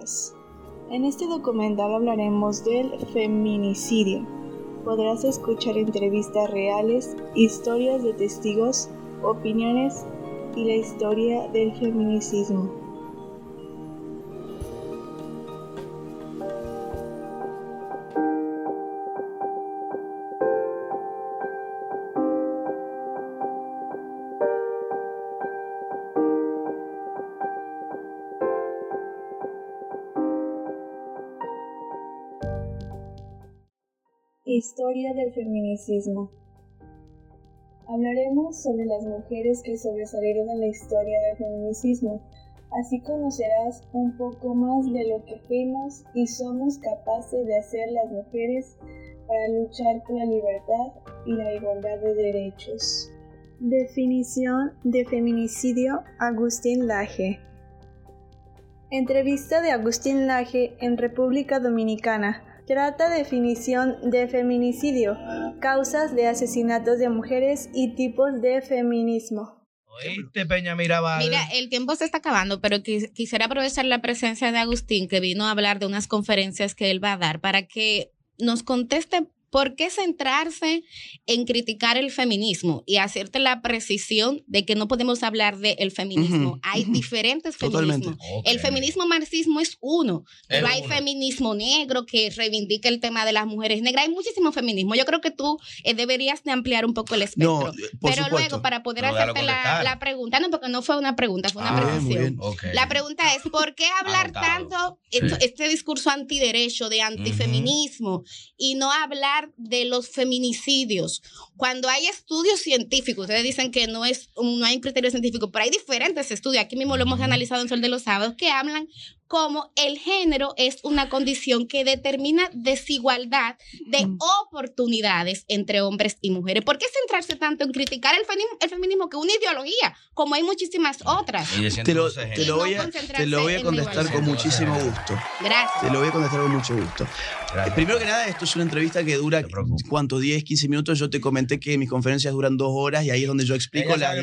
Historias. En este documental hablaremos del feminicidio. Podrás escuchar entrevistas reales, historias de testigos, opiniones y la historia del feminicismo. Historia del feminicismo. Hablaremos sobre las mujeres que sobresalieron en la historia del feminicismo. Así conocerás un poco más de lo que fuimos y somos capaces de hacer las mujeres para luchar por la libertad y la igualdad de derechos. Definición de feminicidio: Agustín Laje. Entrevista de Agustín Laje en República Dominicana. Trata definición de feminicidio, causas de asesinatos de mujeres y tipos de feminismo. ¿Oíste, Peña Mirabal? Mira, el tiempo se está acabando, pero quisiera aprovechar la presencia de Agustín, que vino a hablar de unas conferencias que él va a dar, para que nos conteste por qué centrarse en criticar el feminismo y hacerte la precisión de que no podemos hablar del feminismo. Hay diferentes feminismos. Okay. El feminismo marxismo es uno, pero hay feminismo negro que reivindica el tema de las mujeres negras. Hay muchísimo feminismo. Yo creo que tú deberías de ampliar un poco el espectro. Pero supuesto. Luego, para poder hacerte la pregunta, no, porque no fue una pregunta, fue una precisión. Okay. La pregunta es, ¿por qué hablar tanto este discurso antiderecho, de antifeminismo, y no hablar de los feminicidios? Cuando hay estudios científicos, ustedes dicen que no hay un criterio científico, pero hay diferentes estudios, aquí mismo lo hemos analizado en Sol de los Sábados, que hablan como el género es una condición que determina desigualdad de oportunidades entre hombres y mujeres. ¿Por qué centrarse tanto en criticar el feminismo, que es una ideología, como hay muchísimas otras? Te lo voy a contestar con muchísimo gusto. Gracias. Te lo voy a contestar con mucho gusto. Primero que nada, esto es una entrevista que dura, ¿cuánto? 10, 15 minutos. Yo te comenté que mis conferencias duran 2 horas y ahí es donde yo explico las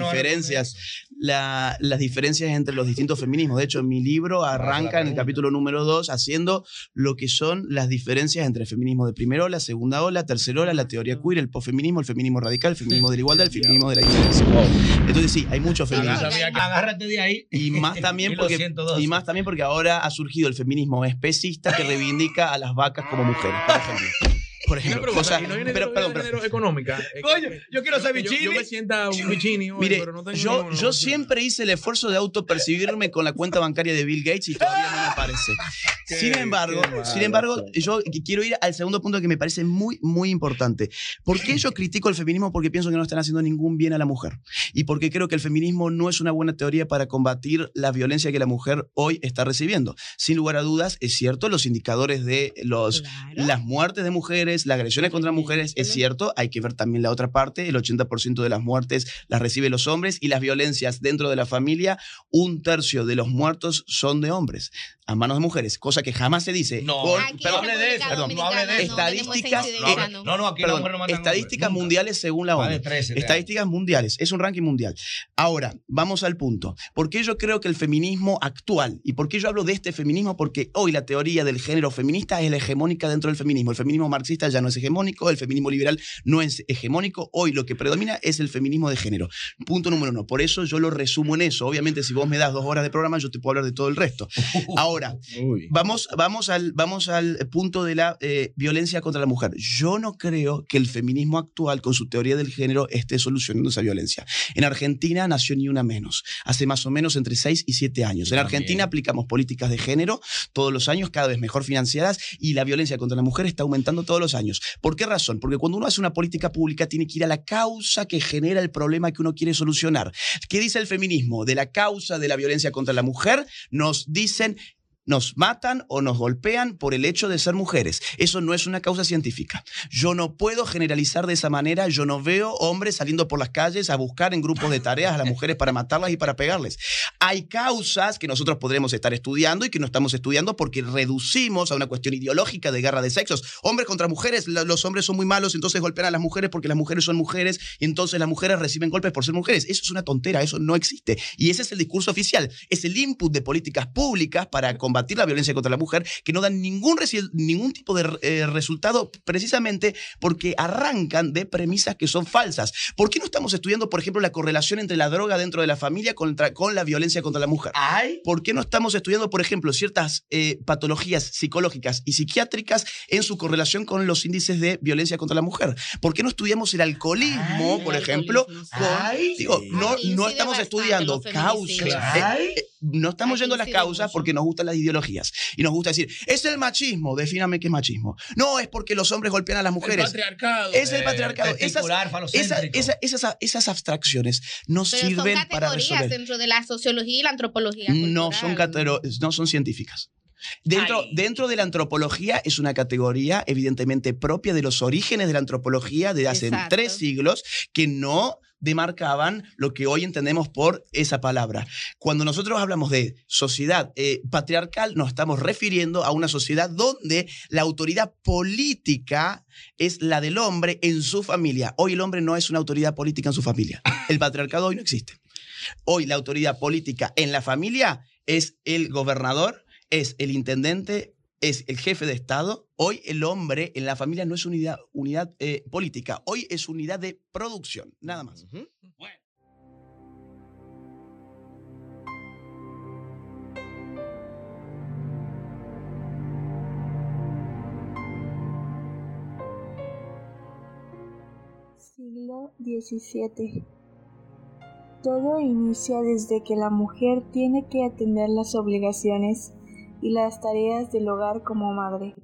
diferencias entre los distintos feminismos. De hecho, mi libro arranca en el capítulo número 2 haciendo lo que son las diferencias entre el feminismo de primera ola, segunda ola, tercera ola, la teoría queer, el posfeminismo, el feminismo radical, el feminismo de la igualdad, el feminismo de la diferencia. Entonces sí, hay muchos feminismos. Agárrate de ahí. Y más también porque ahora ha surgido el feminismo especista que reivindica a las vacas como mujeres, por ejemplo. Pero económica. Coño, yo quiero ser bichini. Yo me sienta un bichini hoy, mire, pero no tengo yo siempre hice el esfuerzo de autopercibirme con la cuenta bancaria de Bill Gates y todavía no me aparece. Sin embargo, yo quiero ir al segundo punto que me parece muy, muy importante. ¿Por qué yo critico el feminismo? Porque pienso que no están haciendo ningún bien a la mujer. Y porque creo que el feminismo no es una buena teoría para combatir la violencia que la mujer hoy está recibiendo. Sin lugar a dudas, es cierto, los indicadores de las muertes de mujeres, las agresiones contra mujeres, es cierto, hay que ver también la otra parte, el 80% de las muertes las reciben los hombres y las violencias dentro de la familia, 1/3 de los muertos son de hombres, a manos de mujeres, cosa que jamás se dice. No hable de eso. Estadísticas mundiales según la ONU. Estadísticas mundiales, es un ranking mundial. Ahora, vamos al punto. ¿Por qué yo creo que el feminismo actual, y por qué yo hablo de este feminismo? Porque hoy la teoría del género feminista es la hegemónica dentro del feminismo. El feminismo marxista ya no es hegemónico, el feminismo liberal no es hegemónico. Hoy lo que predomina es el feminismo de género. Punto número 1. Por eso yo lo resumo en eso. Obviamente, si vos me das 2 horas de programa, yo te puedo hablar de todo el resto. Ahora, vamos al punto de la violencia contra la mujer. Yo no creo que el feminismo actual, con su teoría del género, esté solucionando esa violencia. En Argentina nació Ni Una Menos, hace más o menos entre 6 y 7 años. En Argentina aplicamos políticas de género todos los años, cada vez mejor financiadas, y la violencia contra la mujer está aumentando todos los años. ¿Por qué razón? Porque cuando uno hace una política pública tiene que ir a la causa que genera el problema que uno quiere solucionar. ¿Qué dice el feminismo? De la causa de la violencia contra la mujer nos dicen: nos matan o nos golpean por el hecho de ser mujeres. Eso no es una causa científica. Yo no puedo generalizar de esa manera. Yo no veo hombres saliendo por las calles a buscar en grupos de tareas a las mujeres para matarlas y para pegarles. Hay causas que nosotros podremos estar estudiando y que no estamos estudiando porque reducimos a una cuestión ideológica de guerra de sexos. Hombres contra mujeres, los hombres son muy malos, entonces golpean a las mujeres porque las mujeres son mujeres y entonces las mujeres reciben golpes por ser mujeres. Eso es una tontera, eso no existe. Y ese es el discurso oficial. Es el input de políticas públicas para combatir combatir la violencia contra la mujer que no dan ningún tipo de resultado precisamente porque arrancan de premisas que son falsas. ¿Por qué no estamos estudiando, por ejemplo, la correlación entre la droga dentro de la familia con la violencia contra la mujer? ¿Por qué no estamos estudiando, por ejemplo, ciertas patologías psicológicas y psiquiátricas en su correlación con los índices de violencia contra la mujer? ¿Por qué no estudiamos el alcoholismo, por ejemplo? No estamos estudiando causas. No estamos yendo a las causas porque nos gustan las ideologías. Y nos gusta decir, es el machismo. Defíname qué es machismo. No, es porque los hombres golpean a las mujeres. El patriarcado. Es el patriarcado. Esas abstracciones no sirven para resolver. Son categorías dentro de la sociología y la antropología cultural. No son científicas. Dentro de la antropología es una categoría evidentemente propia de los orígenes de la antropología de hace 3 siglos que no demarcaban lo que hoy entendemos por esa palabra. Cuando nosotros hablamos de sociedad patriarcal, nos estamos refiriendo a una sociedad donde la autoridad política es la del hombre en su familia. Hoy el hombre no es una autoridad política en su familia. El patriarcado hoy no existe. Hoy la autoridad política en la familia es el gobernador, es el intendente, es el jefe de Estado. Hoy el hombre en la familia no es unidad política. Hoy es unidad de producción, nada más. Bueno. Siglo XVII. Todo inicia desde que la mujer tiene que atender las obligaciones y las tareas del hogar como madre.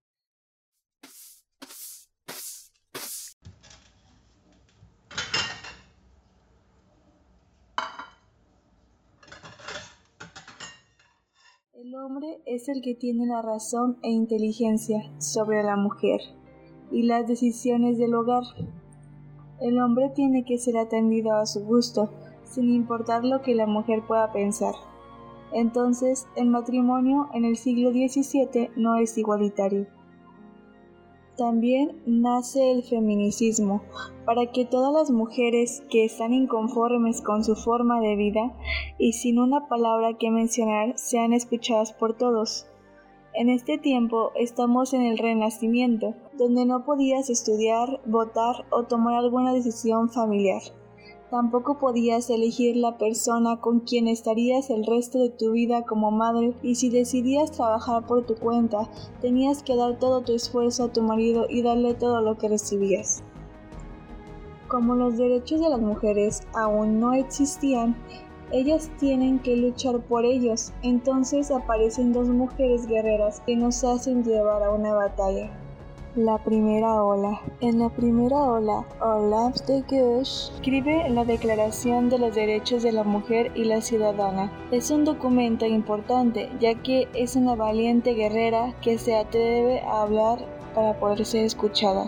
El hombre es el que tiene la razón e inteligencia sobre la mujer y las decisiones del hogar. El hombre tiene que ser atendido a su gusto, sin importar lo que la mujer pueda pensar. Entonces, el matrimonio en el siglo XVII no es igualitario. También nace el feminicismo, para que todas las mujeres que están inconformes con su forma de vida y sin una palabra que mencionar sean escuchadas por todos. En este tiempo estamos en el Renacimiento, donde no podías estudiar, votar o tomar alguna decisión familiar. Tampoco podías elegir la persona con quien estarías el resto de tu vida como madre, y si decidías trabajar por tu cuenta, tenías que dar todo tu esfuerzo a tu marido y darle todo lo que recibías. Como los derechos de las mujeres aún no existían, ellas tienen que luchar por ellos. Entonces aparecen 2 mujeres guerreras que nos hacen llevar a una batalla. La primera ola. En la primera ola, Olympe de Gouges escribe la Declaración de los Derechos de la Mujer y la Ciudadana. Es un documento importante, ya que es una valiente guerrera que se atreve a hablar para poder ser escuchada.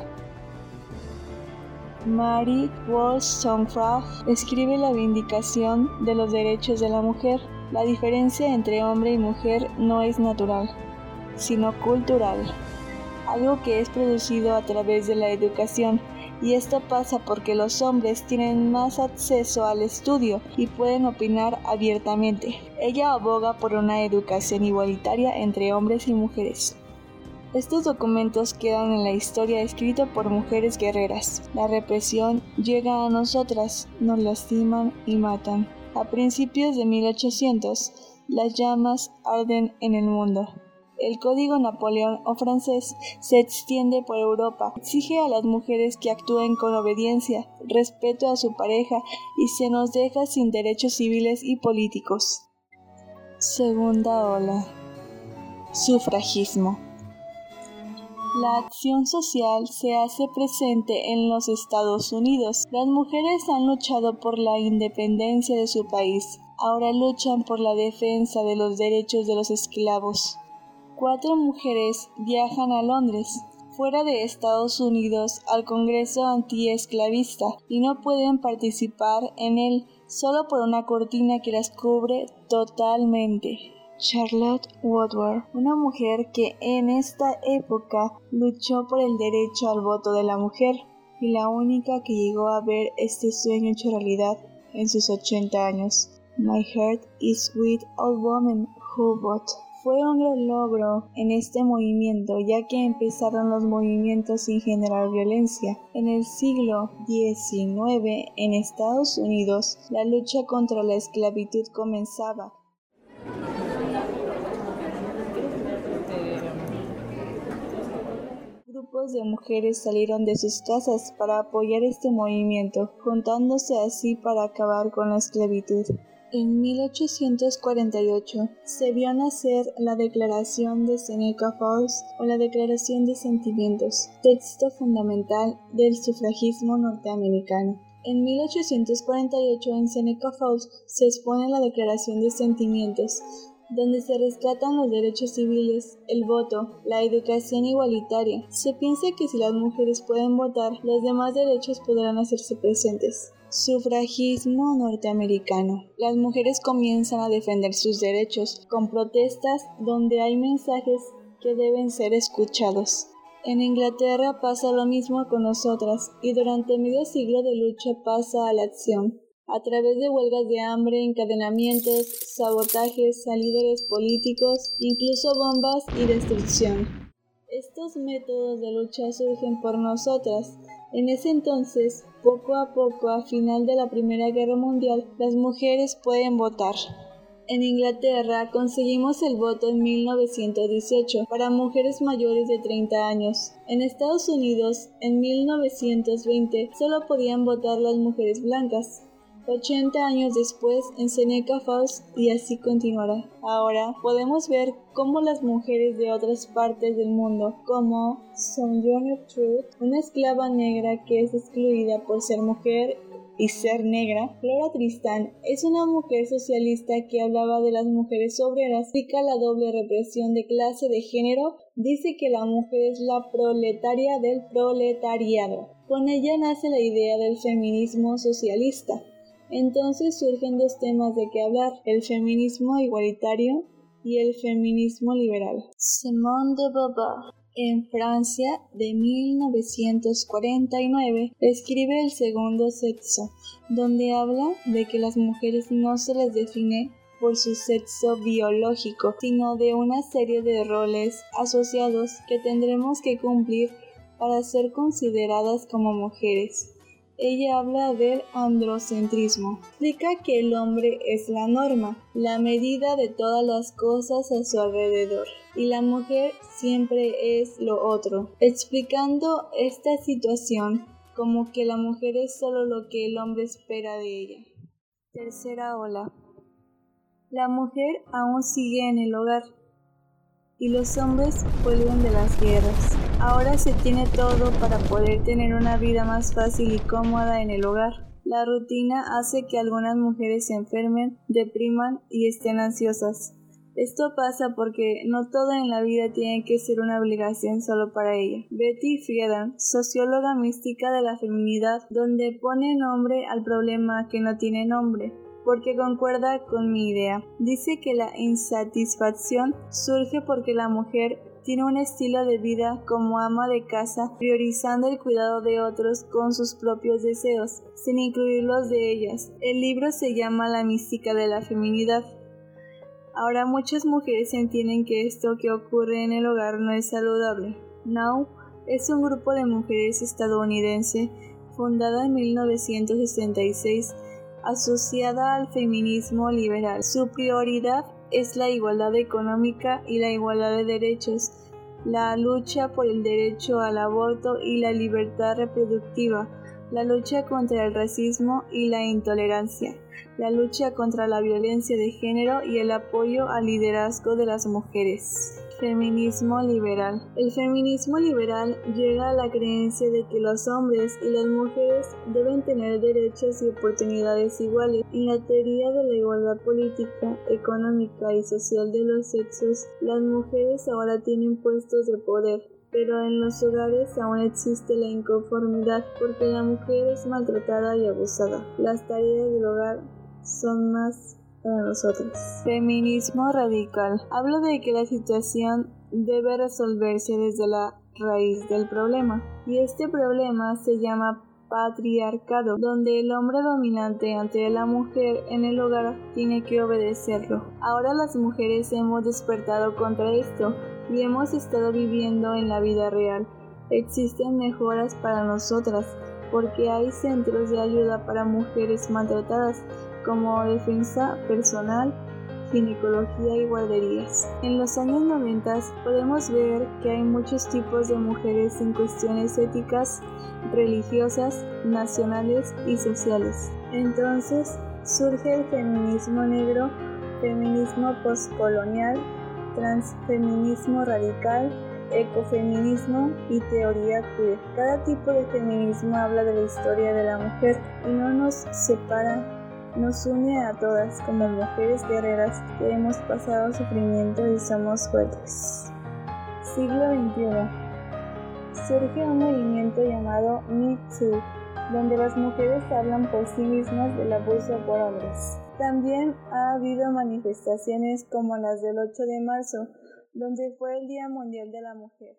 Marie Wollstonecraft escribe la Vindicación de los Derechos de la Mujer. La diferencia entre hombre y mujer no es natural, sino cultural. Algo que es producido a través de la educación, y esto pasa porque los hombres tienen más acceso al estudio y pueden opinar abiertamente. Ella aboga por una educación igualitaria entre hombres y mujeres. Estos documentos quedan en la historia escritos por mujeres guerreras. La represión llega a nosotras, nos lastiman y matan. A principios de 1800, las llamas arden en el mundo. El Código Napoleón o francés se extiende por Europa. Exige a las mujeres que actúen con obediencia, respeto a su pareja y se nos deja sin derechos civiles y políticos. Segunda ola. Sufragismo. La acción social se hace presente en los Estados Unidos. Las mujeres han luchado por la independencia de su país. Ahora luchan por la defensa de los derechos de los esclavos. 4 mujeres viajan a Londres, fuera de Estados Unidos, al Congreso antiesclavista y no pueden participar en él solo por una cortina que las cubre totalmente. Charlotte Woodward, una mujer que en esta época luchó por el derecho al voto de la mujer y la única que llegó a ver este sueño hecho realidad en sus 80 años. My heart is with all women who vote. Fue un gran logro en este movimiento, ya que empezaron los movimientos sin generar violencia. En el siglo XIX, en Estados Unidos, la lucha contra la esclavitud comenzaba. Grupos de mujeres salieron de sus casas para apoyar este movimiento, juntándose así para acabar con la esclavitud. En 1848 se vio nacer la Declaración de Seneca Falls o la Declaración de Sentimientos, texto fundamental del sufragismo norteamericano. En 1848 en Seneca Falls se expone la Declaración de Sentimientos, donde se rescatan los derechos civiles, el voto, la educación igualitaria. Se piensa que si las mujeres pueden votar, los demás derechos podrán hacerse presentes. Sufragismo norteamericano. Las mujeres comienzan a defender sus derechos con protestas donde hay mensajes que deben ser escuchados. En Inglaterra pasa lo mismo con nosotras y durante medio siglo de lucha pasa a la acción. A través de huelgas de hambre, encadenamientos, sabotajes a líderes políticos, incluso bombas y destrucción. Estos métodos de lucha surgen por nosotras. En ese entonces, poco a poco, a final de la Primera Guerra Mundial, las mujeres pueden votar. En Inglaterra conseguimos el voto en 1918 para mujeres mayores de 30 años. En Estados Unidos, en 1920, solo podían votar las mujeres blancas. 80 años después en Seneca Falls y así continuará. Ahora podemos ver cómo las mujeres de otras partes del mundo, como Sojourner Truth, una esclava negra que es excluida por ser mujer y ser negra. Flora Tristán es una mujer socialista que hablaba de las mujeres obreras, explica la doble represión de clase de género, dice que la mujer es la proletaria del proletariado. Con ella nace la idea del feminismo socialista. Entonces surgen dos temas de qué hablar, el feminismo igualitario y el feminismo liberal. Simone de Beauvoir, en Francia de 1949, escribe El segundo sexo, donde habla de que las mujeres no se les define por su sexo biológico, sino de una serie de roles asociados que tendremos que cumplir para ser consideradas como mujeres. Ella habla del androcentrismo. Explica que el hombre es la norma, la medida de todas las cosas a su alrededor, y la mujer siempre es lo otro, explicando esta situación como que la mujer es solo lo que el hombre espera de ella. Tercera ola. La mujer aún sigue en el hogar, y los hombres vuelven de las guerras. Ahora se tiene todo para poder tener una vida más fácil y cómoda en el hogar. La rutina hace que algunas mujeres se enfermen, depriman y estén ansiosas. Esto pasa porque no todo en la vida tiene que ser una obligación solo para ella. Betty Friedan, socióloga mística de la feminidad, donde pone nombre al problema que no tiene nombre, porque concuerda con mi idea. Dice que la insatisfacción surge porque la mujer tiene un estilo de vida como ama de casa, priorizando el cuidado de otros con sus propios deseos, sin incluir los de ellas. El libro se llama La mística de la feminidad. Ahora muchas mujeres entienden que esto que ocurre en el hogar no es saludable. Now es un grupo de mujeres estadounidense fundada en 1966, asociada al feminismo liberal. Su prioridad es la igualdad económica y la igualdad de derechos, la lucha por el derecho al aborto y la libertad reproductiva, la lucha contra el racismo y la intolerancia, la lucha contra la violencia de género y el apoyo al liderazgo de las mujeres. Feminismo liberal. El feminismo liberal llega a la creencia de que los hombres y las mujeres deben tener derechos y oportunidades iguales. En la teoría de la igualdad política, económica y social de los sexos, las mujeres ahora tienen puestos de poder, pero en los hogares aún existe la inconformidad porque la mujer es maltratada y abusada. Las tareas del hogar son más para nosotros. Feminismo radical. Hablo de que la situación debe resolverse desde la raíz del problema, y este problema se llama patriarcado, donde el hombre dominante ante la mujer en el hogar tiene que obedecerlo. Ahora las mujeres hemos despertado contra esto y hemos estado viviendo en la vida real. Existen mejoras para nosotras, porque hay centros de ayuda para mujeres maltratadas, como defensa personal, ginecología y guarderías. En los años 90 podemos ver que hay muchos tipos de mujeres en cuestiones éticas, religiosas, nacionales y sociales. Entonces surge el feminismo negro, feminismo postcolonial, transfeminismo radical, ecofeminismo y teoría queer. Cada tipo de feminismo habla de la historia de la mujer y no nos separa, nos une a todas como mujeres guerreras que hemos pasado sufrimiento y somos fuertes. Siglo XXI. Surge un movimiento llamado Me Too, donde las mujeres hablan por sí mismas del abuso por hombres. También ha habido manifestaciones como las del 8 de marzo, donde fue el Día Mundial de la Mujer.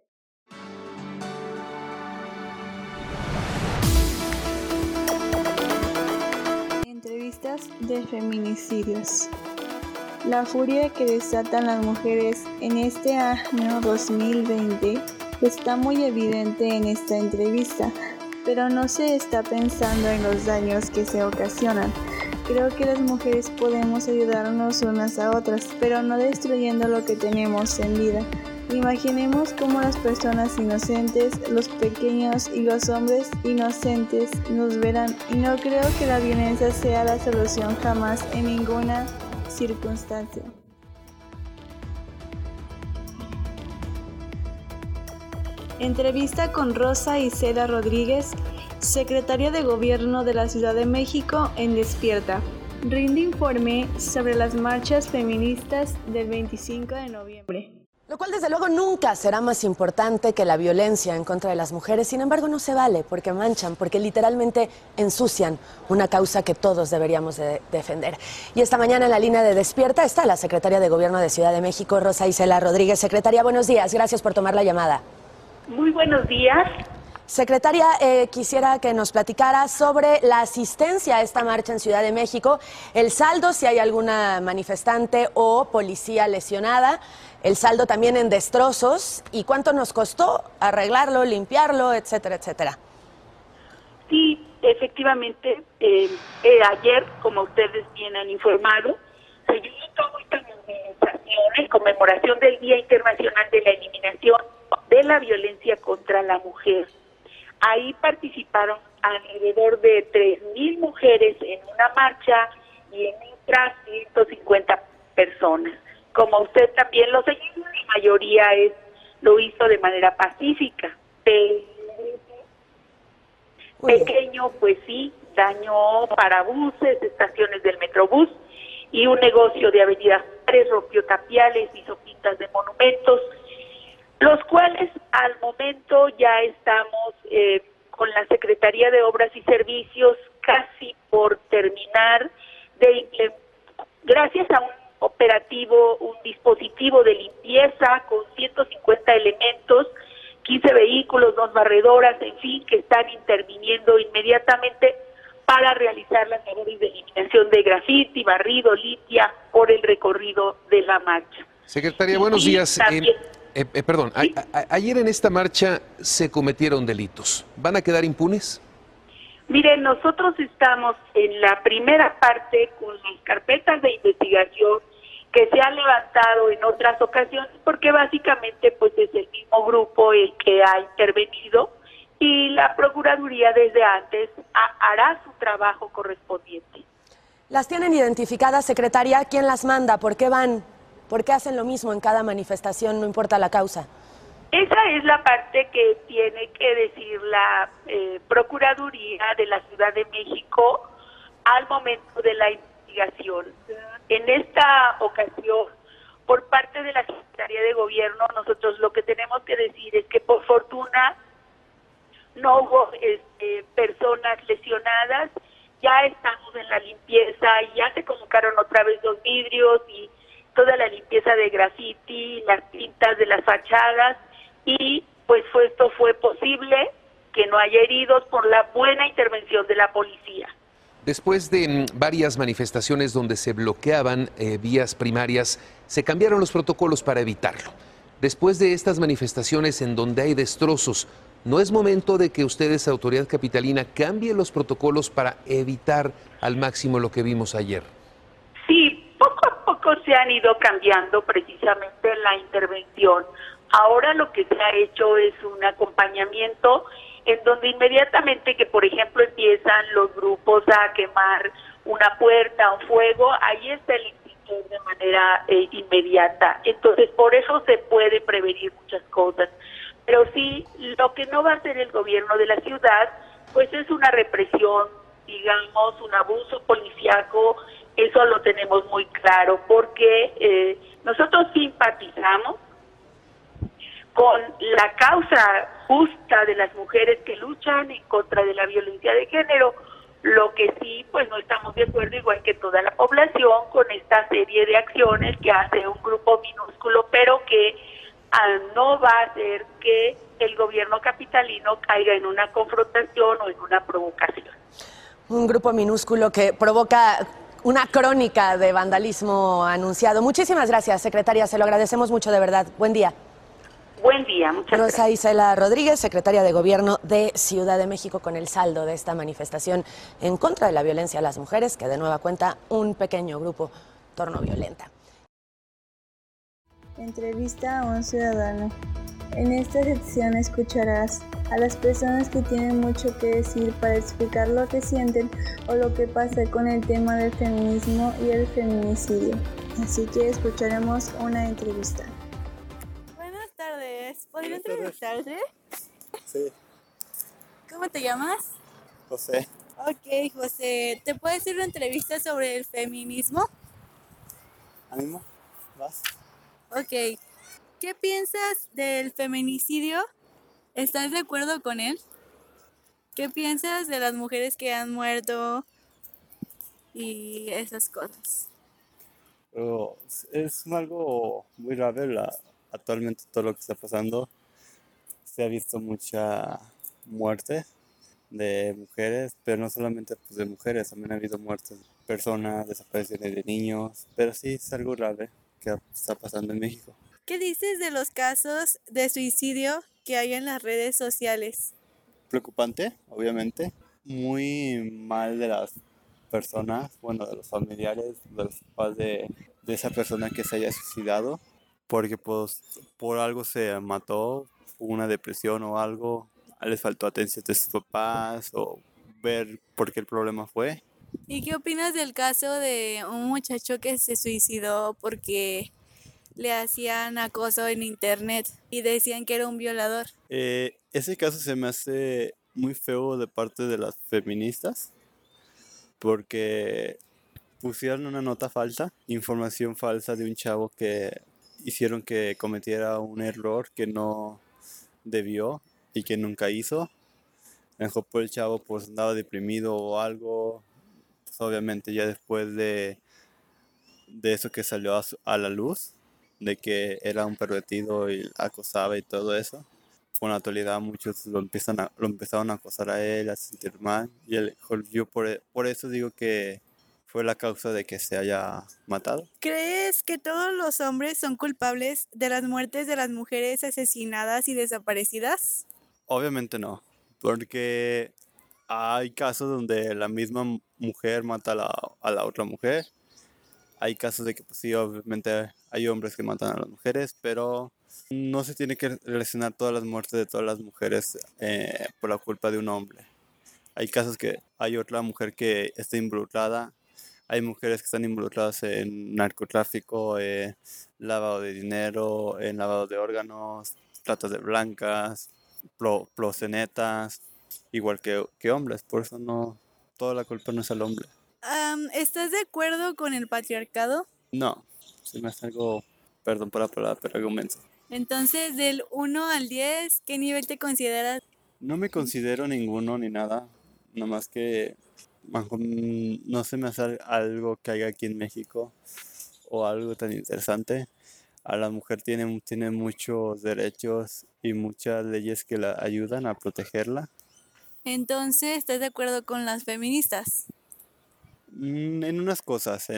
Entrevistas de feminicidios. La furia que desatan las mujeres en este año 2020 está muy evidente en esta entrevista, pero no se está pensando en los daños que se ocasionan. Creo que las mujeres podemos ayudarnos unas a otras, pero no destruyendo lo que tenemos en vida. Imaginemos cómo las personas inocentes, los pequeños y los hombres inocentes nos verán, y no creo que la violencia sea la solución jamás en ninguna circunstancia. Entrevista con Rosa Isela Rodríguez, secretaria de Gobierno de la Ciudad de México en Despierta. Rinde informe sobre las marchas feministas del 25 de noviembre. Lo cual desde luego nunca será más importante que la violencia en contra de las mujeres. Sin embargo, no se vale porque manchan, porque literalmente ensucian una causa que todos deberíamos de defender. Y esta mañana en la línea de Despierta está la secretaria de Gobierno de Ciudad de México, Rosa Isela Rodríguez. Secretaria, buenos días. Gracias por tomar la llamada. Muy buenos días. Secretaria, quisiera que nos platicara sobre la asistencia a esta marcha en Ciudad de México, el saldo, si hay alguna manifestante o policía lesionada, el saldo también en destrozos y cuánto nos costó arreglarlo, limpiarlo, etcétera, etcétera. Sí, efectivamente, ayer, como ustedes bien han informado, se llevó todo esta movilización en conmemoración del Día Internacional de la Eliminación de la Violencia contra la Mujer. Ahí participaron alrededor de 3,000 mujeres en una marcha y en otras 150 personas. Como usted también lo señaló, la mayoría lo hizo de manera pacífica. Pequeño, pues sí, dañó parabuses, estaciones del Metrobús y un negocio de Avenida Juárez, rompió tapiales, hizo pintas de monumentos, los cuales al momento ya estamos con la Secretaría de Obras y Servicios casi por terminar gracias a un operativo, un dispositivo de limpieza con 150 elementos, 15 vehículos, 2 barredoras, en fin, que están interviniendo inmediatamente para realizar las labores de eliminación de grafiti, barrido, limpia por el recorrido de la marcha. Secretaria, buenos días. Perdón, ¿sí? Ayer en esta marcha se cometieron delitos. ¿Van a quedar impunes? Miren, nosotros estamos en la primera parte con las carpetas de investigación que se han levantado en otras ocasiones, porque básicamente pues es el mismo grupo el que ha intervenido y la Procuraduría desde antes hará su trabajo correspondiente. ¿Las tienen identificadas, secretaria? ¿Quién las manda? ¿Por qué van? ¿Por qué hacen lo mismo en cada manifestación, no importa la causa? Esa es la parte que tiene que decir la Procuraduría de la Ciudad de México al momento de la investigación. En esta ocasión, por parte de la Secretaría de Gobierno, nosotros lo que tenemos que decir es que por fortuna no hubo personas lesionadas, ya estamos en la limpieza, ya se colocaron otra vez los vidrios y toda la limpieza de grafiti, las pintas de las fachadas, y pues esto fue posible que no haya heridos por la buena intervención de la policía. Después de varias manifestaciones donde se bloqueaban vías primarias, se cambiaron los protocolos para evitarlo. Después de estas manifestaciones en donde hay destrozos, ¿no es momento de que ustedes, autoridad capitalina, cambien los protocolos para evitar al máximo lo que vimos ayer? Sí, poco a poco se han ido cambiando precisamente la intervención. Ahora lo que se ha hecho es un acompañamiento en donde inmediatamente que, por ejemplo, empiezan los grupos a quemar una puerta, un fuego, ahí está el extintor de manera inmediata. Entonces, por eso se puede prevenir muchas cosas. Pero sí, lo que no va a hacer el gobierno de la ciudad, pues es una represión, digamos, un abuso policíaco. Eso lo tenemos muy claro, porque nosotros simpatizamos con la causa justa de las mujeres que luchan en contra de la violencia de género. Lo que sí, pues no estamos de acuerdo, igual que toda la población, con esta serie de acciones que hace un grupo minúsculo, pero que no va a hacer que el gobierno capitalino caiga en una confrontación o en una provocación. Un grupo minúsculo que provoca una crónica de vandalismo anunciado. Muchísimas gracias, secretaria, se lo agradecemos mucho, de verdad. Buen día. Buen día, muchas gracias. Rosa Isela Rodríguez, secretaria de Gobierno de Ciudad de México, con el saldo de esta manifestación en contra de la violencia a las mujeres, que de nueva cuenta un pequeño grupo tornó violenta. Entrevista a un ciudadano. En esta sección escucharás a las personas que tienen mucho que decir para explicar lo que sienten o lo que pasa con el tema del feminismo y el feminicidio. Así que escucharemos una entrevista. Buenas tardes. ¿Podría entrevistarte? Sí. ¿Cómo te llamas? José. Ok, José. ¿Te puedo hacer una entrevista sobre el feminismo? ¿Ánimo? ¿Vas? Ok. ¿Qué piensas del feminicidio? ¿Estás de acuerdo con él? ¿Qué piensas de las mujeres que han muerto y esas cosas? Es algo muy grave actualmente todo lo que está pasando. Se ha visto mucha muerte de mujeres, pero no solamente pues, de mujeres, también ha habido muertes de personas, desapariciones de niños, pero sí es algo grave que está pasando en México. ¿Qué dices de los casos de suicidio que hay en las redes sociales? Preocupante, obviamente, muy mal de las personas, bueno, de los familiares, de los papás de esa persona que se haya suicidado, porque pues por algo se mató, una depresión o algo, les faltó atención de sus papás o ver por qué el problema fue. ¿Y qué opinas del caso de un muchacho que se suicidó porque le hacían acoso en internet y decían que era un violador? Ese caso se me hace muy feo de parte de las feministas porque pusieron una nota falsa, información falsa de un chavo que hicieron que cometiera un error que no debió y que nunca hizo. A lo mejor por el chavo pues andaba deprimido o algo, pues obviamente ya después de eso que salió a la luz, de que era un pervertido y acosaba y todo eso, con la actualidad muchos lo empezaron a acosar a él, a sentir mal, y yo por eso digo que fue la causa de que se haya matado. ¿Crees que todos los hombres son culpables de las muertes de las mujeres asesinadas y desaparecidas? Obviamente no, porque hay casos donde la misma mujer mata a la otra mujer. Hay casos de que pues sí, obviamente hay hombres que matan a las mujeres, pero no se tiene que relacionar todas las muertes de todas las mujeres por la culpa de un hombre. Hay casos que hay otra mujer que está involucrada. Hay mujeres que están involucradas en narcotráfico, lavado de dinero, en lavado de órganos, trata de blancas, proxenetas, igual que hombres. Por eso no, toda la culpa no es al hombre. ¿Estás de acuerdo con el patriarcado? No, se me hace algo, perdón por la palabra, pero algo menso. Entonces, del 1 al 10, ¿qué nivel te consideras? No me considero ninguno ni nada, nomás que no se me hace algo que haya aquí en México o algo tan interesante. A la mujer tiene muchos derechos y muchas leyes que la ayudan a protegerla. Entonces, ¿estás de acuerdo con las feministas? En unas cosas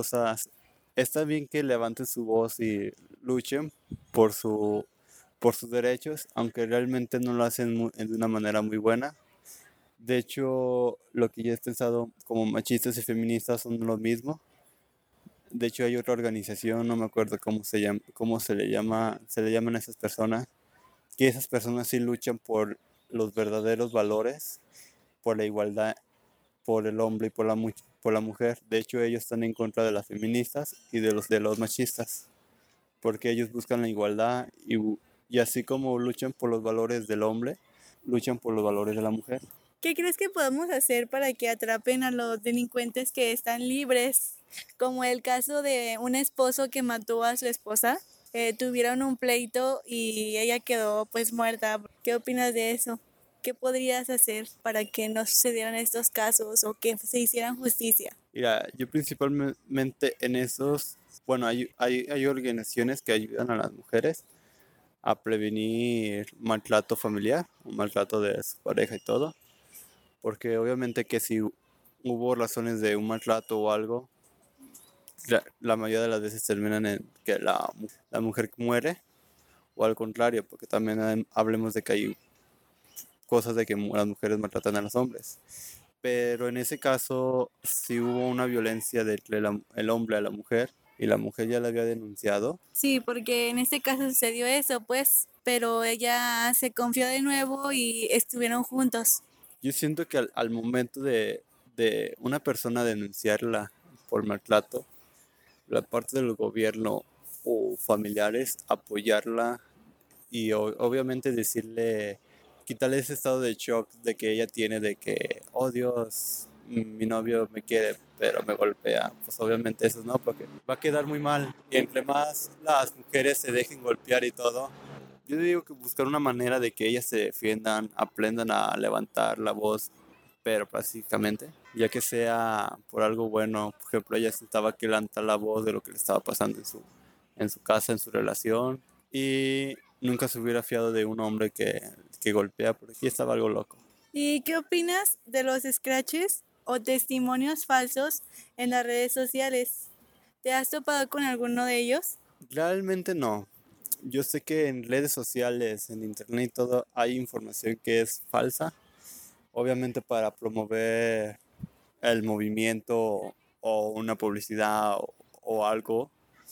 está bien que levanten su voz y luchen por sus derechos, aunque realmente no lo hacen de una manera muy buena. De hecho, lo que yo he pensado como machistas y feministas son lo mismo. De hecho, hay otra organización, no me acuerdo cómo se le llaman a esas personas, que esas personas sí luchan por los verdaderos valores, por la igualdad, por el hombre y por la mujer. De hecho, ellos están en contra de las feministas y de los machistas, porque ellos buscan la igualdad y así como luchan por los valores del hombre, luchan por los valores de la mujer. ¿Qué crees que podemos hacer para que atrapen a los delincuentes que están libres? Como el caso de un esposo que mató a su esposa. Tuvieron un pleito y ella quedó pues muerta. ¿Qué opinas de eso? ¿Qué podrías hacer para que no sucedieran estos casos o que se hicieran justicia? Mira, yo principalmente en esos, bueno, hay organizaciones que ayudan a las mujeres a prevenir maltrato familiar, un maltrato de su pareja y todo. Porque obviamente que si hubo razones de un maltrato o algo, la mayoría de las veces terminan en que la mujer muere, o al contrario, porque también hablemos de que hay cosas de que las mujeres maltratan a los hombres. Pero en ese caso, si hubo una violencia entre el hombre a la mujer, y la mujer ya la había denunciado. Sí, porque en este caso sucedió eso, pues, pero ella se confió de nuevo y estuvieron juntos. Yo siento que al momento de una persona denunciarla por maltrato, la parte del gobierno o familiares apoyarla y obviamente decirle, quitarle ese estado de shock de que ella tiene de que, oh Dios, mi novio me quiere pero me golpea. Pues obviamente eso no, porque va a quedar muy mal. Y entre más las mujeres se dejen golpear y todo, yo digo que buscar una manera de que ellas se defiendan, aprendan a levantar la voz, pero básicamente, ya que sea por algo bueno. Por ejemplo, ella estaba que levantar la voz de lo que le estaba pasando en su casa, en su relación, y nunca se hubiera fiado de un hombre que golpea, porque aquí estaba algo loco. ¿Y qué opinas de los scratches o testimonios falsos en las redes sociales? ¿Te has topado con alguno de ellos? Realmente no. Yo sé que en redes sociales, en internet y todo, hay información que es falsa, obviamente para promover el movimiento o una publicidad o algo,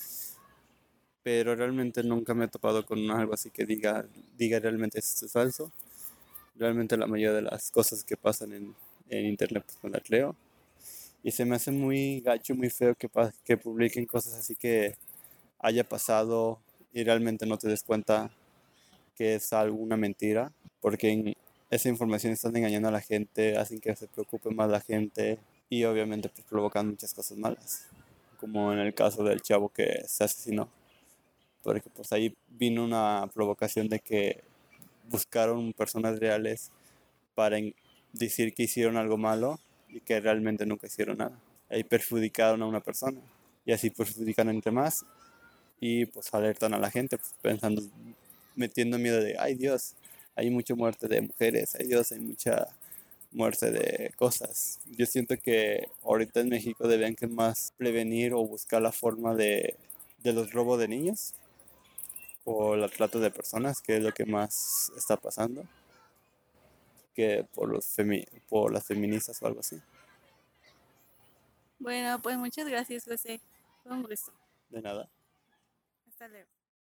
pero realmente nunca me he topado con algo así que diga realmente esto es falso. Realmente la mayoría de las cosas que pasan en internet pues me las leo, y se me hace muy gacho, muy feo que publiquen cosas así que haya pasado y realmente no te des cuenta que es alguna mentira, porque esa información están engañando a la gente, hacen que se preocupe más la gente y obviamente pues provocan muchas cosas malas, como en el caso del chavo que se asesinó, porque pues ahí vino una provocación de que buscaron personas reales para decir que hicieron algo malo y que realmente nunca hicieron nada. Ahí perjudicaron a una persona y así perjudican entre más. Y pues alertan a la gente pues, pensando, metiendo miedo de, ay Dios, hay mucha muerte de mujeres, ay Dios, hay mucha muerte de cosas. Yo siento que ahorita en México deberían que más prevenir o buscar la forma de los robos de niños o el trato de personas, que es lo que más está pasando, que por las feministas o algo así. Bueno, pues muchas gracias, José. Fue un gusto. De nada. Hasta luego.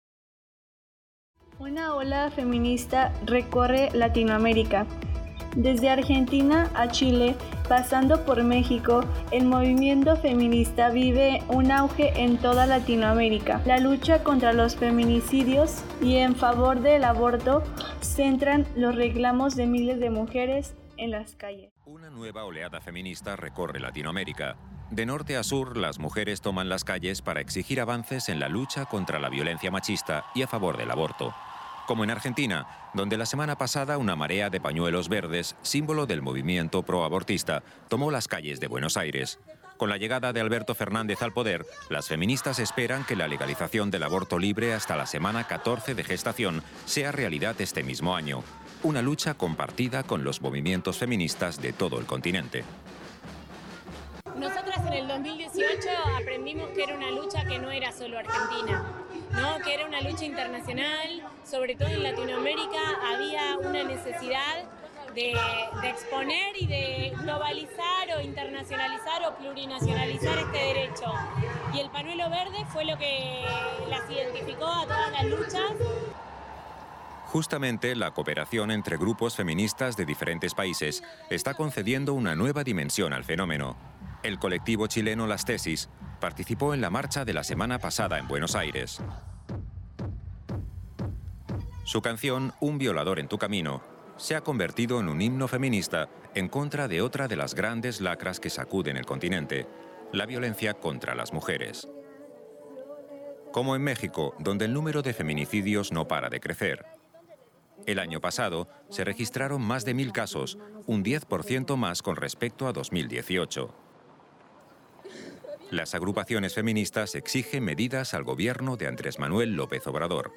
Una ola feminista recorre Latinoamérica. Desde Argentina a Chile, pasando por México, el movimiento feminista vive un auge en toda Latinoamérica. La lucha contra los feminicidios y en favor del aborto centran los reclamos de miles de mujeres en las calles. Una nueva oleada feminista recorre Latinoamérica. De norte a sur, las mujeres toman las calles para exigir avances en la lucha contra la violencia machista y a favor del aborto. Como en Argentina, donde la semana pasada una marea de pañuelos verdes, símbolo del movimiento proabortista, tomó las calles de Buenos Aires. Con la llegada de Alberto Fernández al poder, las feministas esperan que la legalización del aborto libre hasta la semana 14 de gestación sea realidad este mismo año. una lucha compartida con los movimientos feministas de todo el continente. Nosotras en el 2018 aprendimos que era una lucha que no era solo argentina, ¿no? Que era una lucha internacional, sobre todo en Latinoamérica había una necesidad de exponer y de globalizar o internacionalizar o plurinacionalizar este derecho. Y el pañuelo verde fue lo que las identificó a todas las luchas. Justamente la cooperación entre grupos feministas de diferentes países está concediendo una nueva dimensión al fenómeno. El colectivo chileno Las Tesis participó en la marcha de la semana pasada en Buenos Aires. Su canción, Un violador en tu camino, se ha convertido en un himno feminista en contra de otra de las grandes lacras que sacuden el continente, la violencia contra las mujeres. Como en México, donde el número de feminicidios no para de crecer. El año pasado se registraron más de 1.000 casos, un 10% más con respecto a 2018. Las agrupaciones feministas exigen medidas al gobierno de Andrés Manuel López Obrador.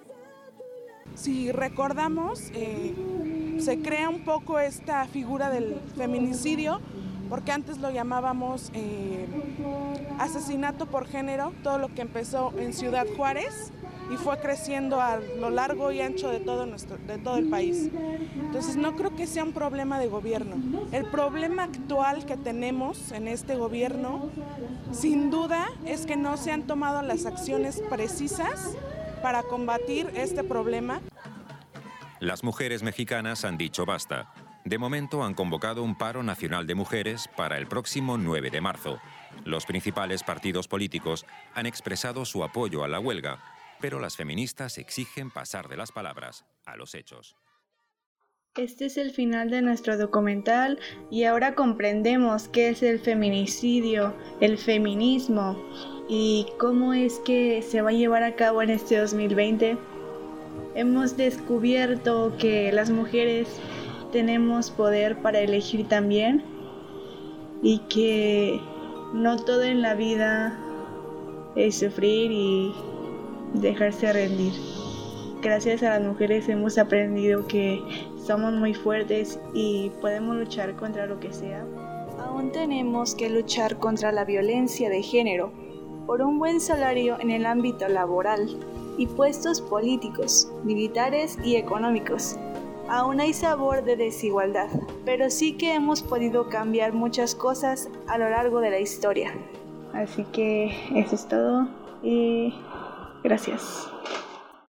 Si recordamos, se crea un poco esta figura del feminicidio, porque antes lo llamábamos asesinato por género, todo lo que empezó en Ciudad Juárez y fue creciendo a lo largo y ancho de todo el país. Entonces no creo que sea un problema de gobierno. El problema actual que tenemos en este gobierno, sin duda, es que no se han tomado las acciones precisas para combatir este problema. Las mujeres mexicanas han dicho basta. De momento han convocado un paro nacional de mujeres para el próximo 9 de marzo. Los principales partidos políticos han expresado su apoyo a la huelga, pero las feministas exigen pasar de las palabras a los hechos. Este es el final de nuestro documental y ahora comprendemos qué es el feminicidio, el feminismo y cómo es que se va a llevar a cabo en este 2020. Hemos descubierto que las mujeres tenemos poder para elegir también y que no todo en la vida es sufrir y dejarse rendir. Gracias a las mujeres hemos aprendido que somos muy fuertes y podemos luchar contra lo que sea. Aún tenemos que luchar contra la violencia de género, por un buen salario en el ámbito laboral y puestos políticos, militares y económicos. Aún hay sabor de desigualdad, pero sí que hemos podido cambiar muchas cosas a lo largo de la historia. Así que eso es todo y gracias.